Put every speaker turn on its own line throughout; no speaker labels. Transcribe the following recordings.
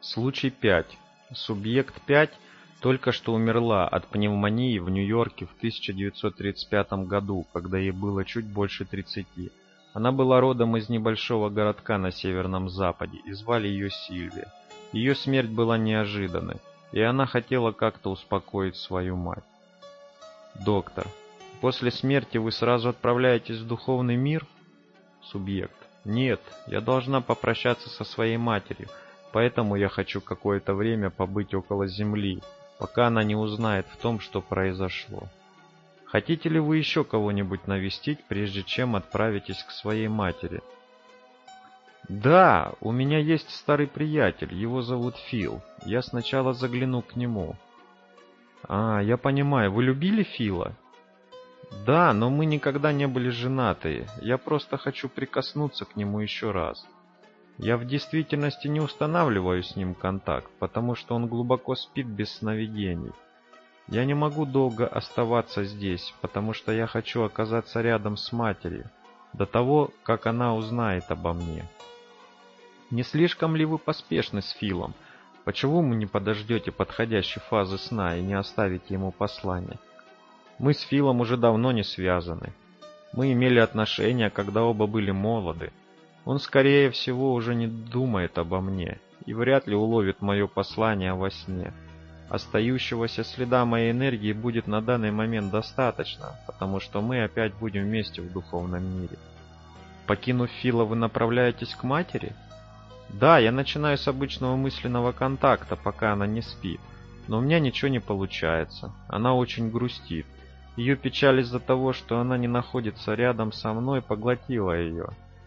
Случай 5. Субъект 5 только что умерла от пневмонии в Нью-Йорке в 1935 году, когда ей было чуть больше 30. Она была родом из небольшого городка на Северном Западе и звали ее Сильвия. Ее смерть была неожиданной, и она хотела как-то успокоить свою мать. Доктор. После смерти вы сразу отправляетесь в духовный мир? Субъект. Нет, я должна попрощаться со своей матерью, поэтому я хочу какое-то время побыть около Земли, пока она не узнает в том, что произошло. Хотите ли вы еще кого-нибудь навестить, прежде чем отправитесь к своей матери? Да, у меня есть старый приятель, его зовут Фил. Я сначала загляну к нему. Я понимаю, вы любили Фила? Да, но мы никогда не были женаты. Я просто хочу прикоснуться к нему еще раз. Я в действительности не устанавливаю с ним контакт, потому что он глубоко спит без сновидений. Я не могу долго оставаться здесь, потому что я хочу оказаться рядом с матерью, до того, как она узнает обо мне. Не слишком ли вы поспешны с Филом? Почему вы не подождете подходящей фазы сна и не оставите ему послание? Мы с Филом уже давно не связаны. Мы имели отношения, когда оба были молоды. Он, скорее всего, уже не думает обо мне и вряд ли уловит мое послание во сне. Остающегося следа моей энергии будет на данный момент достаточно, потому что мы опять будем вместе в духовном мире. Покинув Фила, вы направляетесь к матери? Да, я начинаю с обычного мысленного контакта, пока она не спит. Но у меня ничего не получается. Она очень грустит. Ее печаль из-за того, что она не находится рядом со мной, поглотила ее.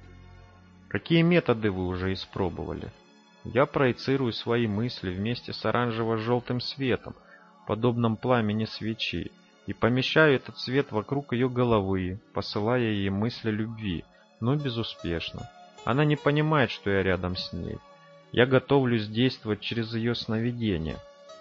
Какие методы вы уже испробовали? Я проецирую свои мысли вместе с оранжево-желтым светом, подобным пламени свечи, и помещаю этот свет вокруг ее головы, посылая ей мысли любви, но безуспешно. Она не понимает, что я рядом с ней. Я готовлюсь действовать через ее сновидение.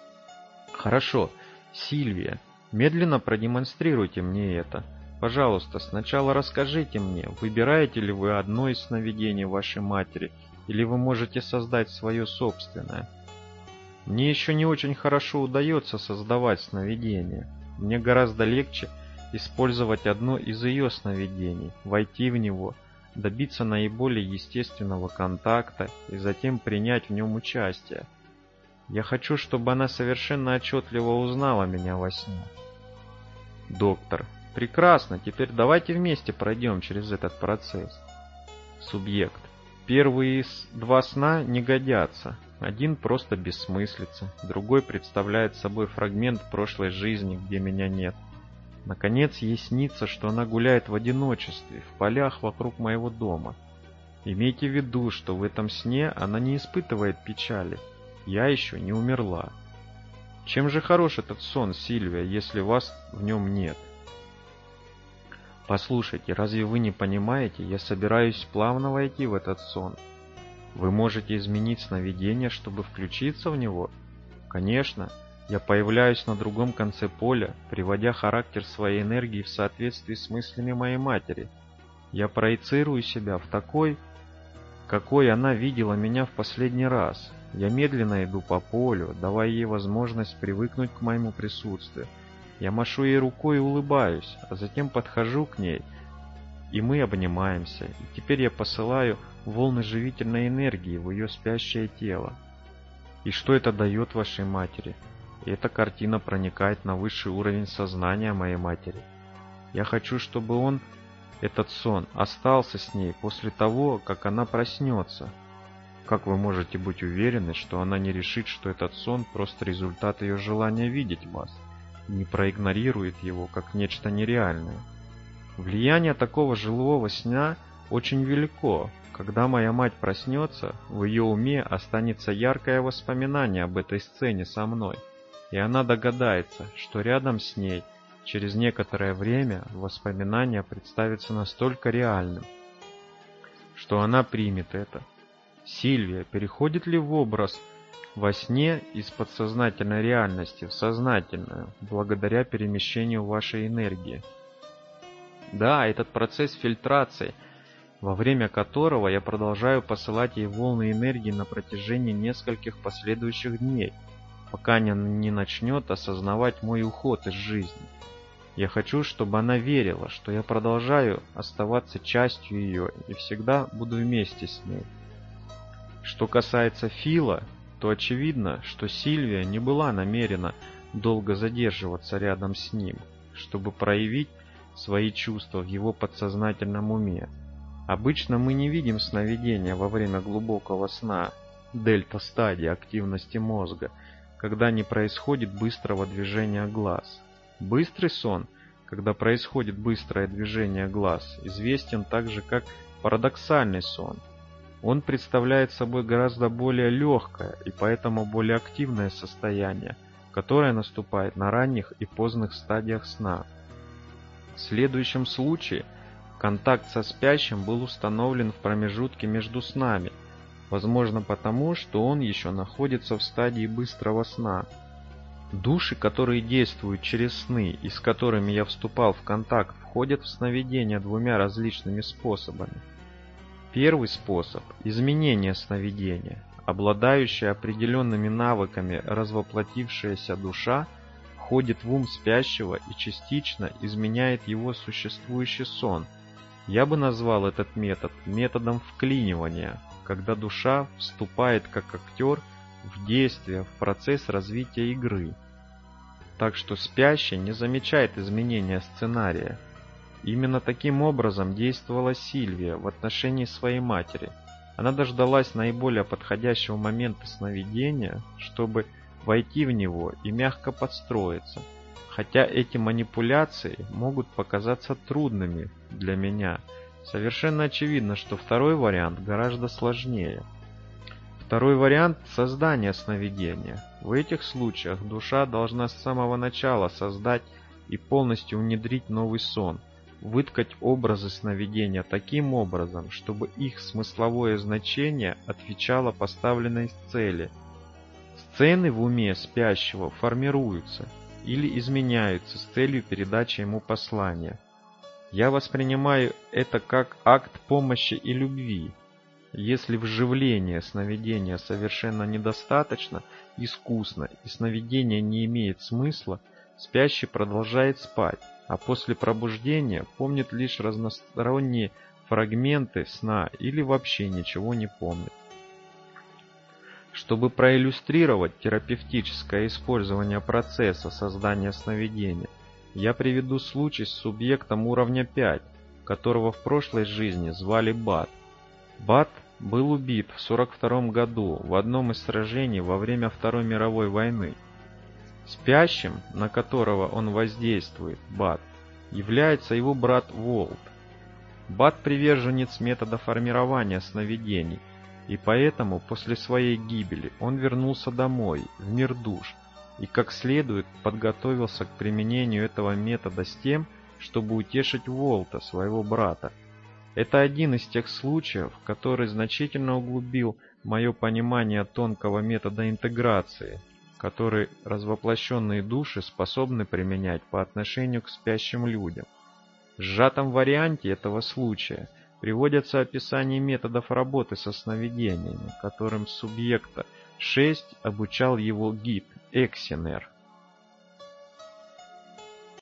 Хорошо, Сильвия, медленно продемонстрируйте мне это. Пожалуйста, сначала расскажите мне, выбираете ли вы одно из сновидений вашей матери, или вы можете создать свое собственное. Мне еще не очень хорошо удается создавать сновидения. Мне гораздо легче использовать одно из ее сновидений, войти в него, добиться наиболее естественного контакта и затем принять в нем участие. Я хочу, чтобы она совершенно отчетливо узнала меня во сне. Доктор. Прекрасно, теперь давайте вместе пройдем через этот процесс. Субъект. Первые два сна не годятся. Один просто бессмыслица, другой представляет собой фрагмент прошлой жизни, где меня нет. Наконец, ей снится, что она гуляет в одиночестве, в полях вокруг моего дома. Имейте в виду, что в этом сне она не испытывает печали. Я еще не умерла. Чем же хорош этот сон, Сильвия, если вас в нем нет? Послушайте, разве вы не понимаете, я собираюсь плавно войти в этот сон. Вы можете изменить сновидение, чтобы включиться в него? Конечно, я появляюсь на другом конце поля, приводя характер своей энергии в соответствии с мыслями моей матери. Я проецирую себя в такой, какой она видела меня в последний раз. Я медленно иду по полю, давая ей возможность привыкнуть к моему присутствию. Я машу ей рукой и улыбаюсь, а затем подхожу к ней, и мы обнимаемся. И теперь я посылаю волны живительной энергии в ее спящее тело. И что это дает вашей матери? И эта картина проникает на высший уровень сознания моей матери. Я хочу, чтобы этот сон, остался с ней после того, как она проснется. Как вы можете быть уверены, что она не решит, что этот сон просто результат ее желания видеть вас? Не проигнорирует его как нечто нереальное. Влияние такого жилого сна очень велико. Когда моя мать проснется, в ее уме останется яркое воспоминание об этой сцене со мной, и она догадается, что рядом с ней через некоторое время воспоминание представится настолько реальным, что она примет это. Сильвия переходит ли в образ во сне из подсознательной реальности в сознательную, благодаря перемещению вашей энергии? Да, этот процесс фильтрации во время которого я продолжаю посылать ей волны энергии на протяжении нескольких последующих дней, пока она не начнет осознавать мой уход из жизни. Я хочу, чтобы она верила, что я продолжаю оставаться частью ее и всегда буду вместе с ней. Что касается Фила, то очевидно, что Сильвия не была намерена долго задерживаться рядом с ним, чтобы проявить свои чувства в его подсознательном уме. Обычно мы не видим сновидения во время глубокого сна, дельта-стадии активности мозга, когда не происходит быстрого движения глаз. Быстрый сон, когда происходит быстрое движение глаз, известен также как парадоксальный сон. Он представляет собой гораздо более легкое и поэтому более активное состояние, которое наступает на ранних и поздних стадиях сна. В следующем случае контакт со спящим был установлен в промежутке между снами, возможно потому, что он еще находится в стадии быстрого сна. Души, которые действуют через сны и с которыми я вступал в контакт, входят в сновидения двумя различными способами. Первый способ – изменение сновидения. Обладающая определенными навыками развоплотившаяся душа входит в ум спящего и частично изменяет его существующий сон. Я бы назвал этот метод методом вклинивания, когда душа вступает как актер в действие, в процесс развития игры. Так что спящий не замечает изменения сценария. Именно таким образом действовала Сильвия в отношении своей матери. Она дождалась наиболее подходящего момента сновидения, чтобы войти в него и мягко подстроиться. Хотя эти манипуляции могут показаться трудными для меня, совершенно очевидно, что второй вариант гораздо сложнее. Второй вариант – создание сновидения. В этих случаях душа должна с самого начала создать и полностью внедрить новый сон, выткать образы сновидения таким образом, чтобы их смысловое значение отвечало поставленной цели. Сцены в уме спящего формируются или изменяются с целью передачи ему послания. Я воспринимаю это как акт помощи и любви. Если вживление сновидения совершенно недостаточно искусно и сновидение не имеет смысла, спящий продолжает спать, а после пробуждения помнит лишь разносторонние фрагменты сна или вообще ничего не помнит. Чтобы проиллюстрировать терапевтическое использование процесса создания сновидения, я приведу случай с субъектом уровня 5, которого в прошлой жизни звали Бат. Бат был убит в 1942 году в одном из сражений во время Второй мировой войны. Спящим, на которого он воздействует, Бат, является его брат Волт. Бат приверженец метода формирования сновидений, и поэтому после своей гибели он вернулся домой, в мир душ, и как следует подготовился к применению этого метода с тем, чтобы утешить Волта, своего брата. Это один из тех случаев, который значительно углубил мое понимание тонкого метода интеграции, который развоплощенные души способны применять по отношению к спящим людям. В сжатом варианте этого случая приводятся описания методов работы со сновидениями, которым субъекта 6 обучал его гид Эксинер.